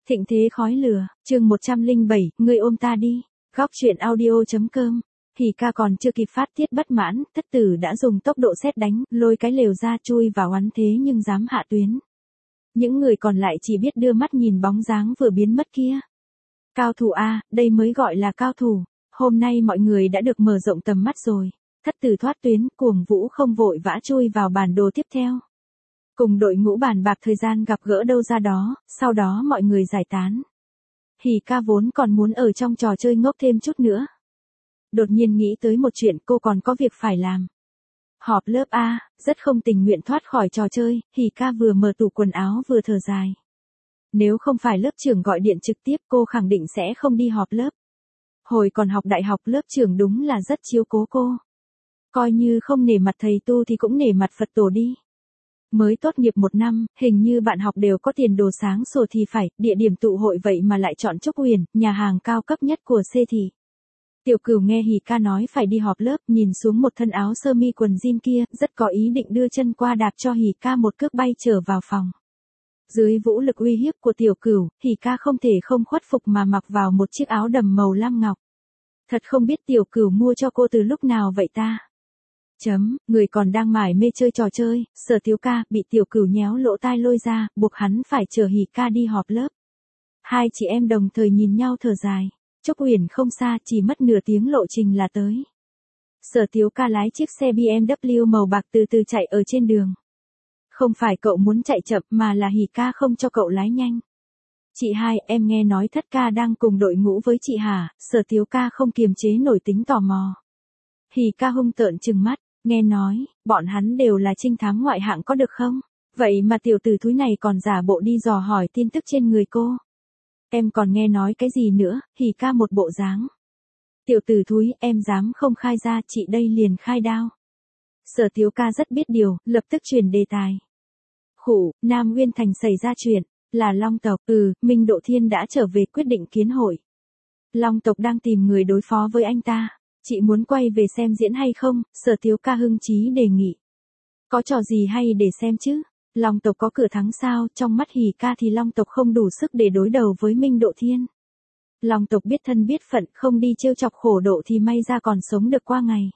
Thịnh thế khói lửa, chương 107, ngươi ôm ta đi. Góc truyện audio.com. Hỉ ca còn chưa kịp phát tiết bất mãn, thất tử đã dùng tốc độ sét đánh, lôi cái lều ra chui vào oán thế nhưng dám hạ tuyến. Những người còn lại chỉ biết đưa mắt nhìn bóng dáng vừa biến mất kia. Cao thủ a, đây mới gọi là cao thủ. Hôm nay mọi người đã được mở rộng tầm mắt rồi. Thất tử thoát tuyến, Cuồng Vũ không vội vã chui vào bản đồ tiếp theo. Cùng đội ngũ bàn bạc thời gian gặp gỡ đâu ra đó, sau đó mọi người giải tán. Hỉ ca vốn còn muốn ở trong trò chơi ngốc thêm chút nữa. Đột nhiên nghĩ tới một chuyện, cô còn có việc phải làm. Họp lớp A, rất không tình nguyện thoát khỏi trò chơi, Hỉ ca vừa mở tủ quần áo vừa thở dài. Nếu không phải lớp trưởng gọi điện trực tiếp cô khẳng định sẽ không đi họp lớp. Hồi còn học đại học lớp trưởng đúng là rất chiếu cố cô. Coi như không nể mặt thầy tu thì cũng nể mặt Phật tổ đi. Mới tốt nghiệp 1 năm, hình như bạn học đều có tiền đồ sáng sủa thì phải, địa điểm tụ hội vậy mà lại chọn Trúc Huyền, nhà hàng cao cấp nhất của C thị. Tiểu Cửu nghe Hỉ ca nói phải đi họp lớp, nhìn xuống một thân áo sơ mi quần jean kia, rất có ý định đưa chân qua đạp cho Hỉ ca một cước bay trở vào phòng. Dưới vũ lực uy hiếp của Tiểu Cửu, Hỉ ca không thể không khuất phục mà mặc vào một chiếc áo đầm màu lam ngọc. Thật không biết Tiểu Cửu mua cho cô từ lúc nào vậy ta? Người còn đang mải mê chơi trò chơi, Sở Tiếu ca bị Tiểu Cửu nhéo lỗ tai lôi ra, buộc hắn phải chờ Hỉ ca đi họp lớp. Hai chị em đồng thời nhìn nhau thở dài. Trúc Huyền không xa, chỉ mất nửa tiếng lộ trình là tới. Sở Tiếu ca lái chiếc xe BMW màu bạc từ từ chạy ở trên đường. Không phải cậu muốn chạy chậm mà là Hỉ ca không cho cậu lái nhanh. Chị hai, em nghe nói Thất ca đang cùng đội ngũ với chị hả? Sở Tiếu ca không kiềm chế nổi tính tò mò. Hỉ ca hung tợn trừng mắt. Nghe nói, bọn hắn đều là trinh thám ngoại hạng có được không? Vậy mà tiểu tử thúi này còn giả bộ đi dò hỏi tin tức trên người cô. Em còn nghe nói cái gì nữa? Hỉ ca một bộ dáng. Tiểu tử thúi, em dám không khai ra, chị đây liền khai đao. Sở Tiếu ca rất biết điều, lập tức chuyển đề tài. Khủ, Nam Nguyên Thành xảy ra chuyện, là Long tộc, Minh Độ Thiên đã trở về quyết định kiến hội. Long tộc đang tìm người đối phó với anh ta. Chị muốn quay về xem diễn hay không? Sở Tiếu ca hưng chí đề nghị. Có trò gì hay để xem chứ? Long tộc có cửa thắng sao? Trong mắt Hỉ ca thì Long tộc không đủ sức để đối đầu với Minh Độ Thiên. Long tộc biết thân biết phận, không đi trêu chọc khổ độ thì may ra còn sống được qua ngày.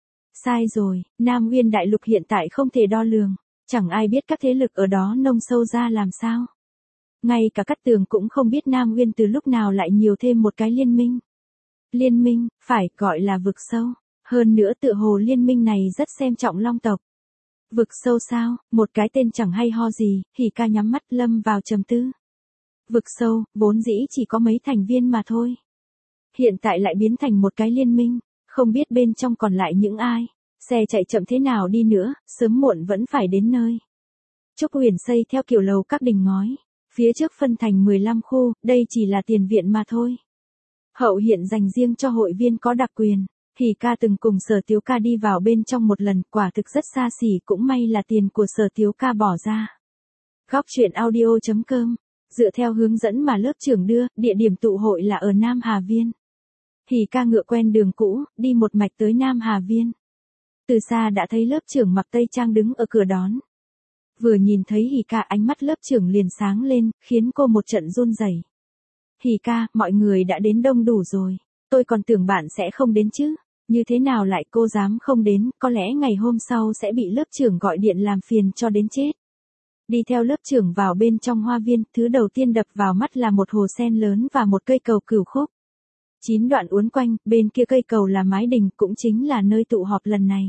Sai rồi, Nam Nguyên đại lục hiện tại không thể đo lường. Chẳng ai biết các thế lực ở đó nông sâu ra làm sao. Ngay cả Cát Tường cũng không biết Nam Nguyên từ lúc nào lại nhiều thêm một cái liên minh. Liên minh, phải gọi là vực sâu. Hơn nữa tựa hồ liên minh này rất xem trọng Long tộc. Vực sâu sao? Một cái tên chẳng hay ho gì, Hỉ ca nhắm mắt lâm vào trầm tư. Vực sâu, vốn dĩ chỉ có mấy thành viên mà thôi. Hiện tại lại biến thành một cái liên minh, không biết bên trong còn lại những ai. Xe chạy chậm thế nào đi nữa, sớm muộn vẫn phải đến nơi. Trúc Huyền xây theo kiểu lầu các đình ngói. Phía trước phân thành 15 khu, đây chỉ là tiền viện mà thôi. Hậu hiện dành riêng cho hội viên có đặc quyền. Hỉ ca từng cùng Sở Tiếu ca đi vào bên trong một lần, quả thực rất xa xỉ, cũng may là tiền của Sở Tiếu ca bỏ ra. Góc truyện audio.com. Dựa theo hướng dẫn mà lớp trưởng đưa, địa điểm tụ hội là ở Nam Hà Viên. Hỉ ca ngựa quen đường cũ, đi một mạch tới Nam Hà Viên. Từ xa đã thấy lớp trưởng mặc tây trang đứng ở cửa đón. Vừa nhìn thấy Hỉ ca, ánh mắt lớp trưởng liền sáng lên, khiến cô một trận run rẩy. Hỉ ca, mọi người đã đến đông đủ rồi. Tôi còn tưởng bạn sẽ không đến chứ. Như thế nào lại cô dám không đến, có lẽ ngày hôm sau sẽ bị lớp trưởng gọi điện làm phiền cho đến chết. Đi theo lớp trưởng vào bên trong hoa viên, thứ đầu tiên đập vào mắt là một hồ sen lớn và một cây cầu cửu khúc. 9 đoạn uốn quanh, bên kia cây cầu là mái đình, cũng chính là nơi tụ họp lần này.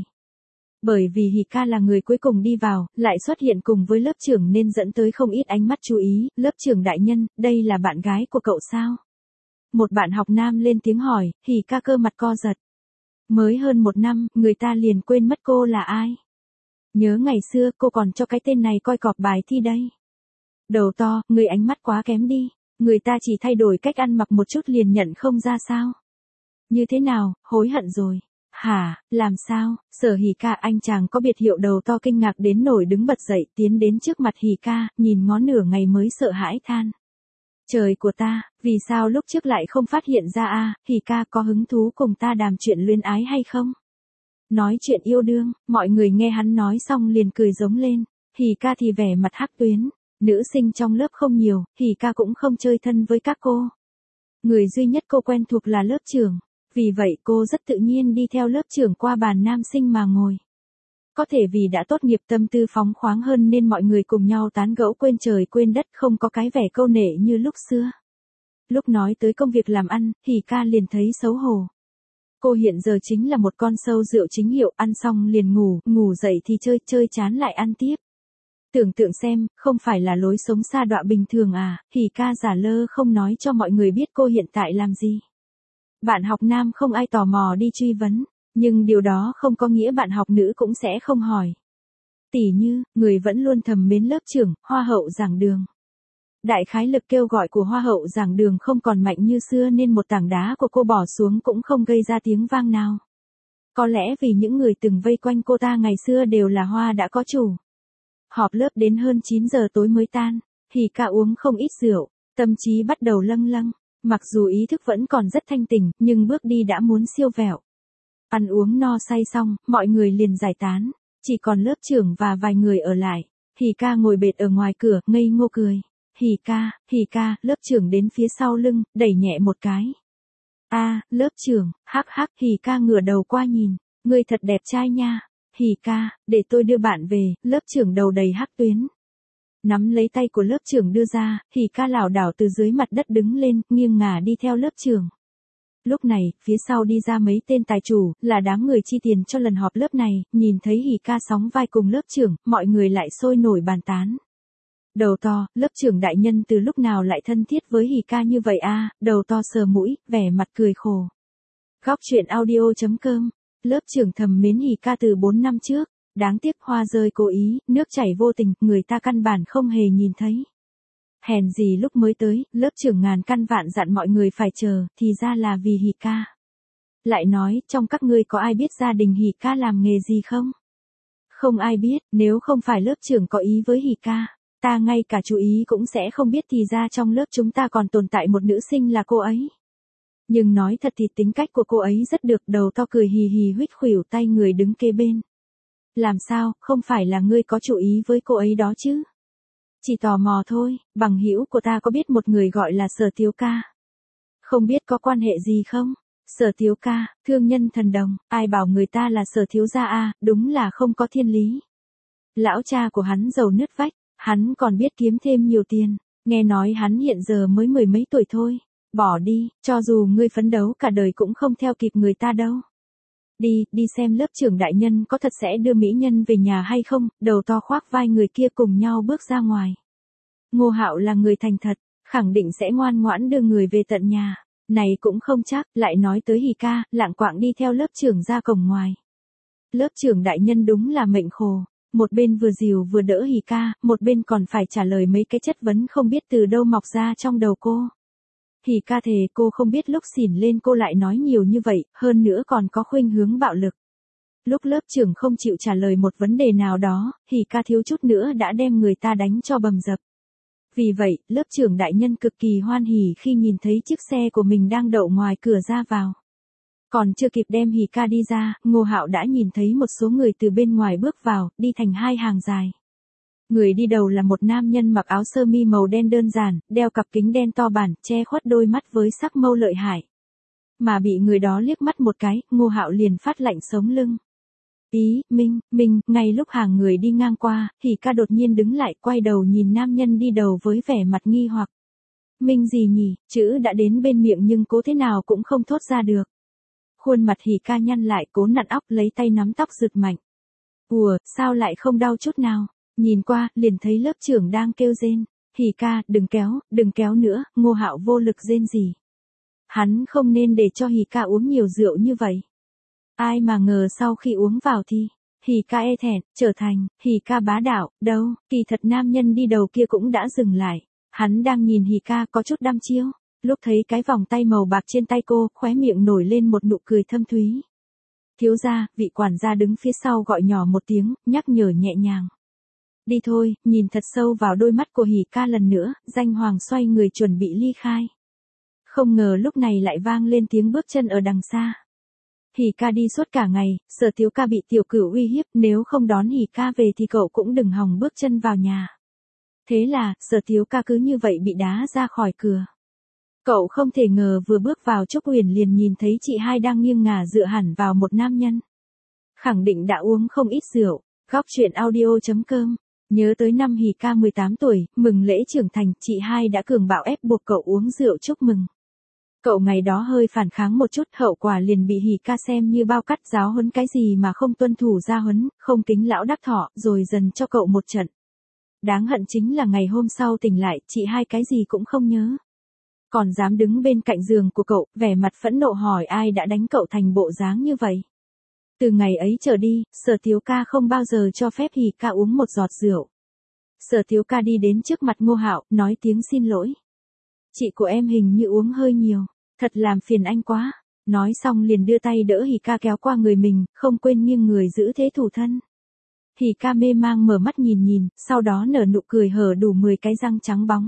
Bởi vì Hỉ ca là người cuối cùng đi vào, lại xuất hiện cùng với lớp trưởng nên dẫn tới không ít ánh mắt chú ý. Lớp trưởng đại nhân, đây là bạn gái của cậu sao? Một bạn học nam lên tiếng hỏi, Hỉ ca cơ mặt co giật. Mới hơn 1 năm, người ta liền quên mất cô là ai. Nhớ ngày xưa cô còn cho cái tên này coi cọp bài thi đây. Đầu to, người ánh mắt quá kém đi. Người ta chỉ thay đổi cách ăn mặc một chút liền nhận không ra sao. Như thế nào, hối hận rồi. Hả, làm sao? Sở Hỉ ca, anh chàng có biệt hiệu đầu to kinh ngạc đến nổi đứng bật dậy, tiến đến trước mặt Hỉ ca, nhìn ngó nửa ngày mới sợ hãi than. Trời của ta, vì sao lúc trước lại không phát hiện ra a? Hỉ ca có hứng thú cùng ta đàm chuyện luyến ái hay không? Nói chuyện yêu đương, mọi người nghe hắn nói xong liền cười giống lên. Hỉ ca thì vẻ mặt hắc tuyến. Nữ sinh trong lớp không nhiều, Hỉ ca cũng không chơi thân với các cô. Người duy nhất cô quen thuộc là lớp trưởng. Vì vậy cô rất tự nhiên đi theo lớp trưởng qua bàn nam sinh mà ngồi. Có thể vì đã tốt nghiệp tâm tư phóng khoáng hơn nên mọi người cùng nhau tán gẫu quên trời quên đất, không có cái vẻ câu nệ như lúc xưa. Lúc nói tới công việc làm ăn, Hỉ ca liền thấy xấu hổ. Cô hiện giờ chính là một con sâu rượu chính hiệu, ăn xong liền ngủ, ngủ dậy thì chơi, chơi chán lại ăn tiếp. Tưởng tượng xem, không phải là lối sống sa đọa bình thường à? Hỉ ca giả lơ không nói cho mọi người biết cô hiện tại làm gì. Bạn học nam không ai tò mò đi truy vấn, nhưng điều đó không có nghĩa bạn học nữ cũng sẽ không hỏi. Tỉ như, người vẫn luôn thầm mến lớp trưởng, hoa hậu giảng đường. Đại khái lực kêu gọi của hoa hậu giảng đường không còn mạnh như xưa nên một tảng đá của cô bỏ xuống cũng không gây ra tiếng vang nào. Có lẽ vì những người từng vây quanh cô ta ngày xưa đều là hoa đã có chủ. Họp lớp đến hơn 9 giờ tối mới tan, Hỉ ca uống không ít rượu, tâm trí bắt đầu lâng lâng. Mặc dù ý thức vẫn còn rất thanh tỉnh, nhưng bước đi đã muốn siêu vẹo. Ăn uống no say xong, mọi người liền giải tán, chỉ còn lớp trưởng và vài người ở lại. Hỉ ca ngồi bệt ở ngoài cửa, ngây ngô cười. Hỉ ca, lớp trưởng đến phía sau lưng, đẩy nhẹ một cái. A, lớp trưởng, hắc hắc, Hỉ ca ngửa đầu qua nhìn, ngươi thật đẹp trai nha. Hỉ ca, để tôi đưa bạn về, lớp trưởng đầu đầy hắc tuyến. Nắm lấy tay của lớp trưởng đưa ra, Hỉ ca lảo đảo từ dưới mặt đất đứng lên, nghiêng ngả đi theo lớp trưởng. Lúc này, phía sau đi ra mấy tên tài chủ, là đám người chi tiền cho lần họp lớp này, nhìn thấy Hỉ ca sóng vai cùng lớp trưởng, mọi người lại sôi nổi bàn tán. Đầu to, lớp trưởng đại nhân từ lúc nào lại thân thiết với Hỉ ca như vậy a? Đầu to sờ mũi, vẻ mặt cười khổ. Góc truyện audio.com, lớp trưởng thầm mến Hỉ ca từ 4 năm trước. Đáng tiếc hoa rơi cố ý, nước chảy vô tình, người ta căn bản không hề nhìn thấy. Hèn gì lúc mới tới, lớp trưởng ngàn căn vạn dặn mọi người phải chờ, thì ra là vì Hỉ ca. Lại nói, trong các ngươi có ai biết gia đình Hỉ ca làm nghề gì không? Không ai biết, nếu không phải lớp trưởng có ý với Hỉ ca, ta ngay cả chú ý cũng sẽ không biết thì ra trong lớp chúng ta còn tồn tại một nữ sinh là cô ấy. Nhưng nói thật thì tính cách của cô ấy rất được, đầu to cười hì hì huýt khuỷu tay người đứng kế bên. Làm sao, không phải là ngươi có chú ý với cô ấy đó chứ? Chỉ tò mò thôi, bằng hữu của ta có biết một người gọi là Sở Thiếu ca. Không biết có quan hệ gì không? Sở Thiếu ca, thương nhân thần đồng, ai bảo người ta là Sở Thiếu gia a, đúng là không có thiên lý. Lão cha của hắn giàu nứt vách, hắn còn biết kiếm thêm nhiều tiền, nghe nói hắn hiện giờ mới 10 mấy tuổi thôi. Bỏ đi, cho dù ngươi phấn đấu cả đời cũng không theo kịp người ta đâu. Đi xem lớp trưởng đại nhân có thật sẽ đưa mỹ nhân về nhà hay không, đầu to khoác vai người kia cùng nhau bước ra ngoài. Ngô Hạo là người thành thật, khẳng định sẽ ngoan ngoãn đưa người về tận nhà. Này cũng không chắc, lại nói tới Hỉ ca, lạng quạng đi theo lớp trưởng ra cổng ngoài. Lớp trưởng đại nhân đúng là mệnh khổ, một bên vừa dìu vừa đỡ Hỉ ca, một bên còn phải trả lời mấy cái chất vấn không biết từ đâu mọc ra trong đầu cô. Hỉ ca thề cô không biết lúc xỉn lên cô lại nói nhiều như vậy, hơn nữa còn có khuynh hướng bạo lực. Lúc lớp trưởng không chịu trả lời một vấn đề nào đó, Hỉ ca thiếu chút nữa đã đem người ta đánh cho bầm dập. Vì vậy, lớp trưởng đại nhân cực kỳ hoan hỉ khi nhìn thấy chiếc xe của mình đang đậu ngoài cửa ra vào. Còn chưa kịp đem Hỉ ca đi ra, Ngô Hạo đã nhìn thấy một số người từ bên ngoài bước vào, đi thành hai hàng dài. Người đi đầu là một nam nhân mặc áo sơ mi màu đen đơn giản, đeo cặp kính đen to bản, che khuất đôi mắt với sắc mâu lợi hại. Mà bị người đó liếc mắt một cái, Ngô Hạo liền phát lạnh sống lưng. Minh, ngay lúc hàng người đi ngang qua, Hỉ ca đột nhiên đứng lại, quay đầu nhìn nam nhân đi đầu với vẻ mặt nghi hoặc. Minh gì nhỉ, chữ đã đến bên miệng nhưng cố thế nào cũng không thốt ra được. Khuôn mặt Hỉ ca nhăn lại, cố nặn óc, lấy tay nắm tóc giật mạnh. Ủa, sao lại không đau chút nào? Nhìn qua, liền thấy lớp trưởng đang kêu rên. Hỉ ca, đừng kéo nữa, Ngô Hạo vô lực rên gì. Hắn không nên để cho Hỉ ca uống nhiều rượu như vậy. Ai mà ngờ sau khi uống vào thì, Hỉ ca e thẹn, trở thành, Hỉ ca bá đạo, đâu, kỳ thật nam nhân đi đầu kia cũng đã dừng lại. Hắn đang nhìn Hỉ ca có chút đăm chiêu, lúc thấy cái vòng tay màu bạc trên tay cô, khóe miệng nổi lên một nụ cười thâm thúy. Thiếu gia, vị quản gia đứng phía sau gọi nhỏ một tiếng, nhắc nhở nhẹ nhàng. Đi thôi, nhìn thật sâu vào đôi mắt của Hỉ ca lần nữa, danh hoàng xoay người chuẩn bị ly khai. Không ngờ lúc này lại vang lên tiếng bước chân ở đằng xa. Hỉ ca đi suốt cả ngày, Sở Thiếu ca bị tiểu cửu uy hiếp, nếu không đón Hỉ ca về thì cậu cũng đừng hòng bước chân vào nhà. Thế là, Sở Thiếu Ca cứ như vậy bị đá ra khỏi cửa. Cậu không thể ngờ vừa bước vào Trúc Uyển liền nhìn thấy chị hai đang nghiêng ngả dựa hẳn vào một nam nhân. Khẳng định đã uống không ít rượu. Góc truyện audio.com. Nhớ tới năm Hỉ ca 18 tuổi, mừng lễ trưởng thành, chị hai đã cường bạo ép buộc cậu uống rượu chúc mừng. Cậu ngày đó hơi phản kháng một chút, hậu quả liền bị Hỉ ca xem như bao cắt giáo huấn cái gì mà không tuân thủ gia huấn, không kính lão đắc thọ, rồi dần cho cậu một trận. Đáng hận chính là ngày hôm sau tỉnh lại, chị hai cái gì cũng không nhớ. Còn dám đứng bên cạnh giường của cậu, vẻ mặt phẫn nộ hỏi ai đã đánh cậu thành bộ dáng như vậy. Từ ngày ấy trở đi, Sở Thiếu Ca không bao giờ cho phép Hỉ ca uống một giọt rượu. Sở Thiếu Ca đi đến trước mặt Ngô Hạo, nói tiếng xin lỗi. Chị của em hình như uống hơi nhiều, thật làm phiền anh quá. Nói xong liền đưa tay đỡ Hỉ ca kéo qua người mình, không quên nghiêng người giữ thế thủ thân. Hỉ ca mê mang mở mắt nhìn, sau đó nở nụ cười hở đủ 10 cái răng trắng bóng.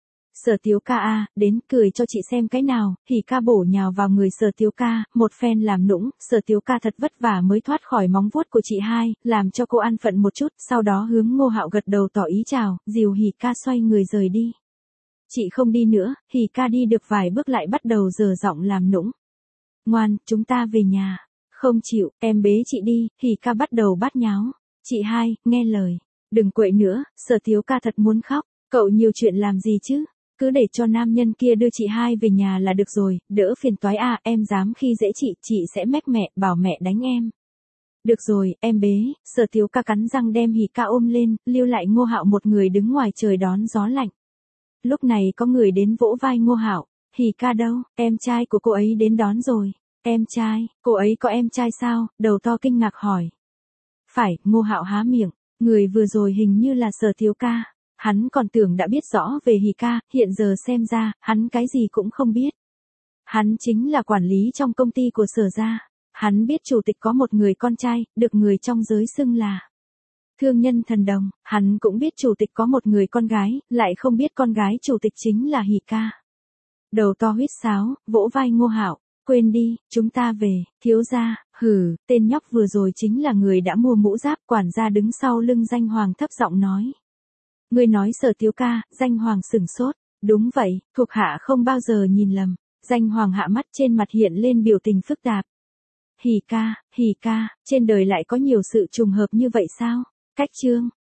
Sở Thiếu Ca a, đến cười cho chị xem cái nào. Hỉ ca bổ nhào vào người Sở Thiếu Ca, một phen làm nũng. Sở Thiếu Ca thật vất vả mới thoát khỏi móng vuốt của chị hai, làm cho cô an phận một chút, sau đó hướng Ngô Hạo gật đầu tỏ ý chào, dìu Hỉ ca xoay người rời đi. Chị không đi nữa. Hỉ ca đi được vài bước lại bắt đầu dở giọng làm nũng. Ngoan, chúng ta về nhà. Không chịu, em bế chị đi. Hỉ ca bắt đầu bát nháo. Chị hai, nghe lời. Đừng quậy nữa. Sở Thiếu Ca thật muốn khóc. Cậu nhiều chuyện làm gì chứ? Cứ để cho nam nhân kia đưa chị hai về nhà là được rồi, đỡ phiền toái à, em dám khi dễ chị sẽ mách mẹ, bảo mẹ đánh em. Được rồi, em bế. Sở Thiếu Ca cắn răng đem Hỉ ca ôm lên, lưu lại Ngô Hạo một người đứng ngoài trời đón gió lạnh. Lúc này có người đến vỗ vai Ngô Hạo. Hỉ ca đâu, em trai của cô ấy đến đón rồi. Em trai, cô ấy có em trai sao? Đầu to kinh ngạc hỏi. Phải, Ngô Hạo há miệng, người vừa rồi hình như là Sở Thiếu Ca. Hắn còn tưởng đã biết rõ về Hỉ ca, hiện giờ xem ra, hắn cái gì cũng không biết. Hắn chính là quản lý trong công ty của Sở gia. Hắn biết chủ tịch có một người con trai, được người trong giới xưng là thương nhân thần đồng. Hắn cũng biết chủ tịch có một người con gái, lại không biết con gái chủ tịch chính là Hỉ ca. Đầu to huýt sáo, vỗ vai Ngô Hạo. Quên đi, chúng ta về. Thiếu gia. Hừ, tên nhóc vừa rồi chính là người đã mua mũ giáp. Quản gia đứng sau lưng Danh Hoàng thấp giọng nói. Ngươi nói Sở Thiếu Ca. Danh Hoàng sửng sốt. Đúng vậy, thuộc hạ không bao giờ nhìn lầm. Danh Hoàng hạ mắt, trên mặt hiện lên biểu tình phức tạp. Hỉ ca, trên đời lại có nhiều sự trùng hợp như vậy sao? Cách chương.